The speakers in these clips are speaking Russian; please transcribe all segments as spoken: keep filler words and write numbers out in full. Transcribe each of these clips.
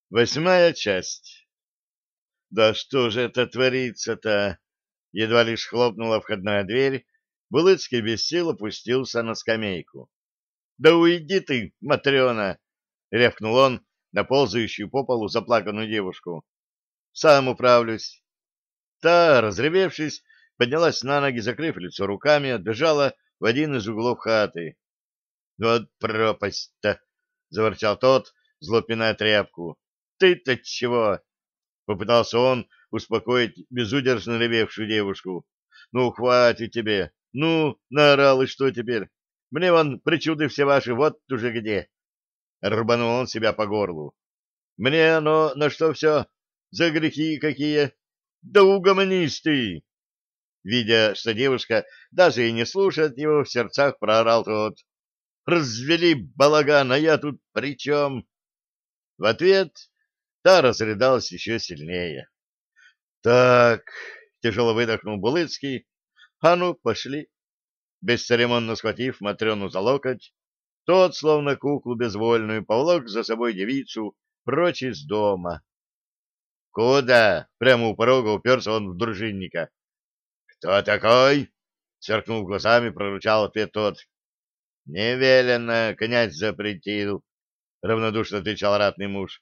Восьмая часть. Да что же это творится-то? Едва лишь хлопнула входная дверь, Булыцкий без сил опустился на скамейку. Да уйди ты, Матрена! Рявкнул он на ползающую по полу заплаканную девушку. Сам управлюсь. Та, разревевшись, поднялась на ноги, закрыв лицо руками, отбежала в один из углов хаты. Вот пропасть-то! Заворчал тот, зло пиная тряпку. Ты-то чего? Попытался он успокоить безудержно ревевшую девушку. «Ну, хватит тебе! Ну, наорал, и что теперь? Мне вон причуды все ваши вот уже где!» Рубанул он себя по горлу. «Мне оно на что все? За грехи какие? Да угомонись ты!» Видя, что девушка даже и не слушает его, в сердцах проорал тот. «Развели балаган, а я тут при чем?» В ответ та разрыдалась еще сильнее. Так, тяжело выдохнул Булыцкий. А ну, пошли. Бесцеремонно схватив Матрёну за локоть, тот, словно куклу безвольную, повлек за собой девицу прочь из дома. Куда? Прямо у порога уперся он в дружинника. Кто такой? Сверкнув глазами, прорычал ответ тот. Не велено, князь запретил, равнодушно отвечал ратный муж.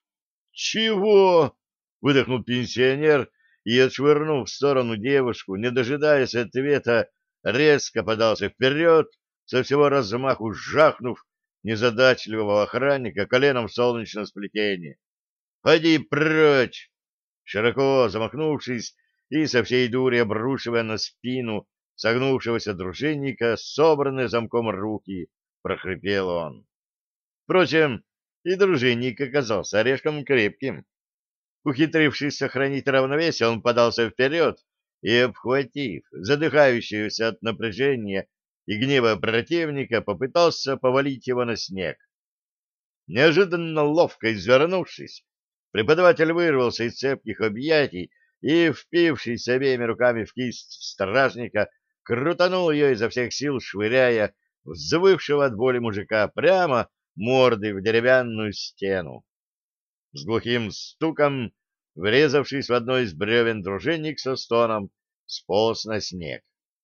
Чего? Выдохнул пенсионер и, отшвырнув в сторону девушку, не дожидаясь ответа, резко подался вперед, со всего размаху жахнув незадачливого охранника коленом в солнечное сплетение. «Поди прочь!» Широко замахнувшись и со всей дури обрушивая на спину согнувшегося дружинника собранные замком руки, прохрипел он. Впрочем, и дружинник оказался орешком крепким. Ухитрившись сохранить равновесие, он подался вперед и, обхватив задыхающегося от напряжения и гнева противника, попытался повалить его на снег. Неожиданно ловко извернувшись, преподаватель вырвался из цепких объятий и, впившись обеими руками в кисть стражника, крутанул ее изо всех сил, швыряя взвывшего от боли мужика прямо мордой в деревянную стену. С глухим стуком, врезавшись в одно из бревен, дружинник со стоном сполз на снег.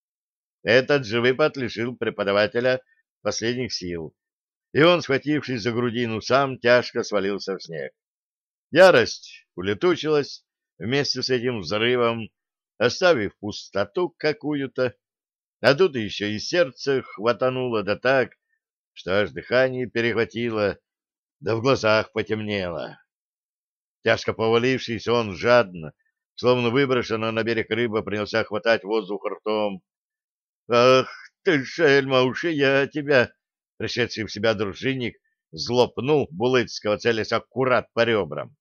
Этот же выпад лишил преподавателя последних сил, и он, схватившись за грудину, сам тяжко свалился в снег. Ярость улетучилась вместе с этим взрывом, оставив пустоту какую-то, а тут еще и сердце хватануло да так, что аж дыхание перехватило, да в глазах потемнело. Тяжко повалившись, он жадно, словно выброшенная на берег рыба, принялся хватать воздух ртом. «Ах ты, шельма, уж и я тебя!» Пришедший в себя дружинник злопнул Булыцкого, целясь аккурат по ребрам.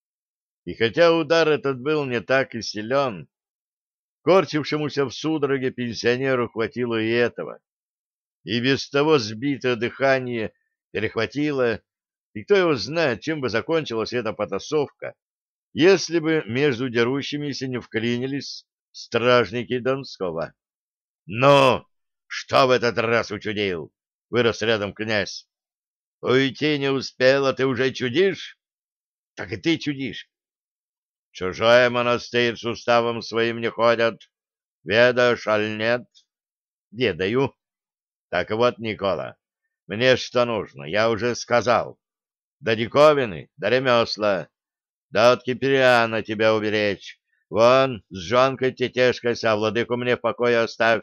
И хотя удар этот был не так и силен, корчившемуся в судороге пенсионеру хватило и этого. И без того сбитое дыхание перехватило, и кто его знает, чем бы закончилась эта потасовка, если бы между дерущимися не вклинились стражники Донского. — Ну, что в этот раз учудил? — вырос рядом князь. — Уйти не успел, а ты уже чудишь? — Так и ты чудишь. — Чужой монастырь с уставом своим не ходят. Ведаешь, аль нет? — Ведаю. — Так вот, Никола, мне что нужно, я уже сказал. До диковины, до ремесла. Да от Киприана тебя уберечь. Вон, с жонкой тетешкайся, а владыку мне в покое оставь.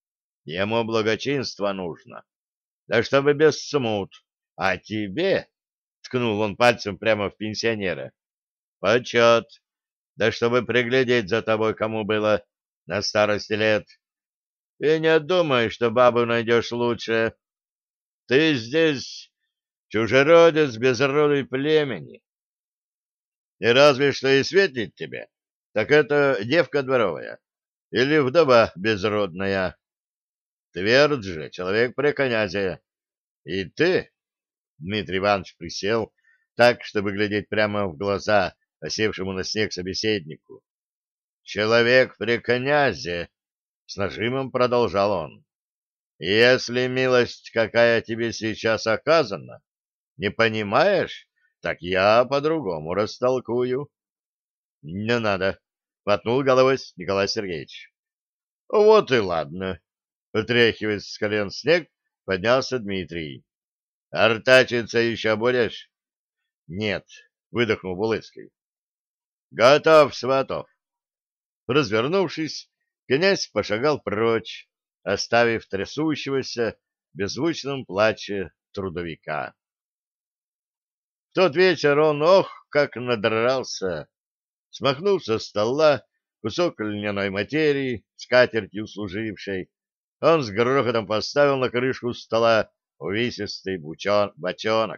Ему благочинство нужно. Да чтобы без смут. А тебе, — ткнул он пальцем прямо в пенсионера, — почет. Да чтобы приглядеть за тобой кому было на старости лет. И не думай, что бабу найдешь лучше. Ты здесь чужеродец без роду и племени. И разве что и светит тебе, так это девка дворовая или вдова безродная. Тверд же человек при князе. И ты, — Дмитрий Иванович присел так, чтобы глядеть прямо в глаза осевшему на снег собеседнику. — Человек при князе, — с нажимом продолжал он. — Если милость какая тебе сейчас оказана, не понимаешь, Так я по-другому растолкую. — Не надо, — мотнул головой Николай Сергеевич. — Вот и ладно. Отряхивая с колен снег, поднялся Дмитрий. — Артачиться еще будешь? — Нет, — выдохнул Булыцкий. — Готов, Сватов. Развернувшись, князь пошагал прочь, оставив трясущегося в беззвучном плаче трудовика. В тот вечер он, ох, как надрался! Смахнув со стола кусок льняной материи, скатертью служившей, он с грохотом поставил на крышку стола увесистый бучон, бочонок.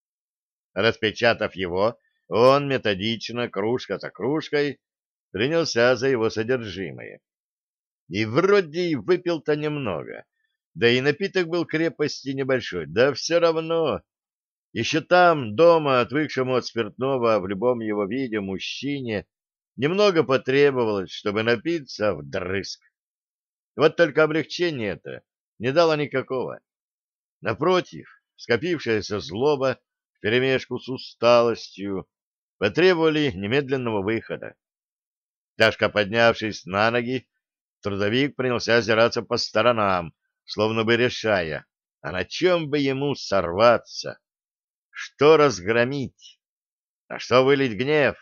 Распечатав его, он методично, кружка за кружкой, принялся за его содержимое. И вроде и выпил-то немного, да и напиток был крепости небольшой, да все равно. Еще там, дома, отвыкшему от спиртного в любом его виде мужчине, немного потребовалось, чтобы напиться вдрызг. Вот только облегчение это не дало никакого. Напротив, скопившаяся злоба вперемешку с усталостью потребовали немедленного выхода. Тяжко поднявшись на ноги, трудовик принялся озираться по сторонам, словно бы решая, а на чем бы ему сорваться, что разгромить, на что вылить гнев.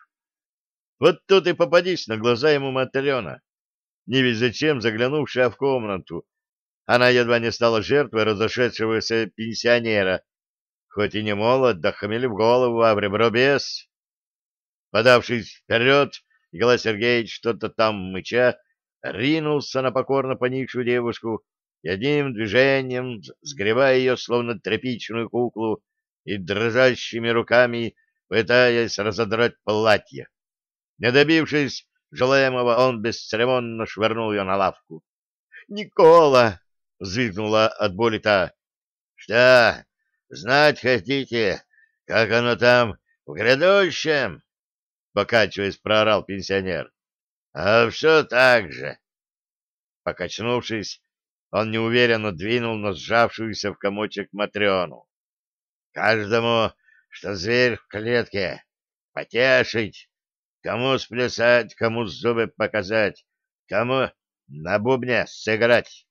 Вот тут и попадись на глаза ему Матрена, не весь зачем заглянувшая в комнату. Она едва не стала жертвой разошедшегося пенсионера, хоть и не молод, да хмель в голову, а в ребро без. Подавшись вперед, Николай Сергеевич, что-то там мыча, ринулся на покорно поникшую девушку и одним движением, сгребая ее, словно тряпичную куклу, и дрожащими руками пытаясь разодрать платье. Не добившись желаемого, он бесцеремонно швырнул ее на лавку. «Никола!» — взвизгнула от боли та. «Что, знать хотите, как оно там в грядущем?» — покачиваясь, проорал пенсионер. «А все так же». Покачнувшись, он неуверенно двинул на сжавшуюся в комочек Матрёну. «Каждому, что зверь в клетке, потешить, кому сплясать, кому зубы показать, кому на бубне сыграть.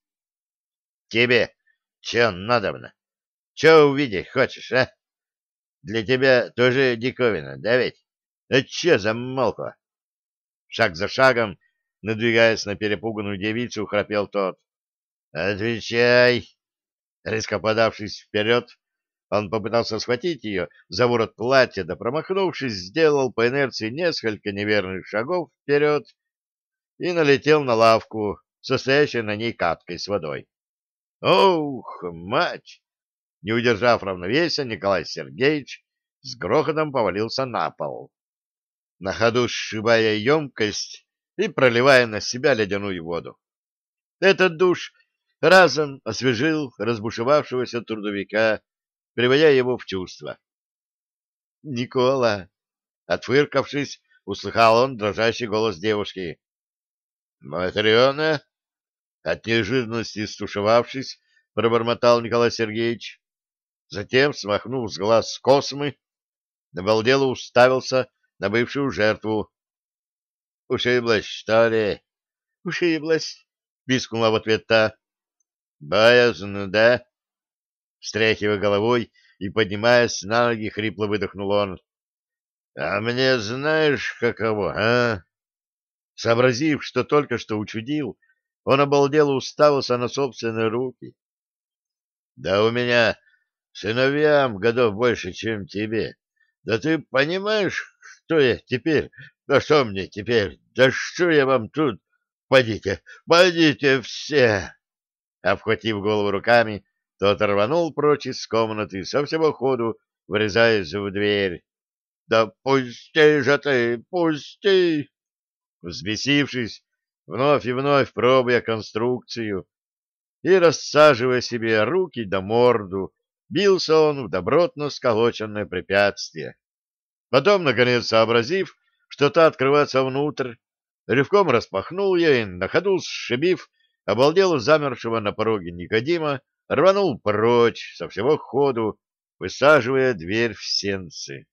Тебе че надобно? Че увидеть хочешь, а? Для тебя тоже диковина, да ведь? А че замолкла?» Шаг за шагом, надвигаясь на перепуганную девицу, храпел тот. «Отвечай!» Резко подавшись вперед, он попытался схватить ее за ворот платья, да, промахнувшись, сделал по инерции несколько неверных шагов вперед и налетел на лавку, состоящую на ней каткой с водой. «Ух, мать!» Не удержав равновесия, Николай Сергеевич с грохотом повалился на пол, на ходу сшибая емкость и проливая на себя ледяную воду. Этот душ разом освежил разбушевавшегося трудовика, приводя его в чувство. «Никола!» — отфыркавшись, услыхал он дрожащий голос девушки. «Матрена?» — от неожиданности стушевавшись, пробормотал Николай Сергеевич. Затем, смахнув с глаз космы, обалдело уставился на бывшую жертву. — Ушиблась, что ли? — Ушиблась, — пискнула в ответ та. — Боязно, да? Встряхивая головой и поднимаясь на ноги, хрипло выдохнул он. — А мне знаешь, каково, а? Сообразив, что только что учудил, он обалдело уставился на собственные руки. — Да у меня сыновьям годов больше, чем тебе. Да ты понимаешь, что я теперь? Да что мне теперь? Да что я вам тут? Пойдите, пойдите все!» Обхватив голову руками, тот рванул прочь из комнаты, со всего ходу врезаясь в дверь. «Да пусти же ты, пусти!» Взбесившись, вновь и вновь пробуя конструкцию и рассаживая себе руки да морду, бился он в добротно сколоченное препятствие. Потом, наконец, сообразив, что та открывается внутрь, рывком распахнул ее и, на ходу сшибив, обалдело замершего на пороге Никодима, рванул прочь со всего ходу, высаживая дверь в сенцы.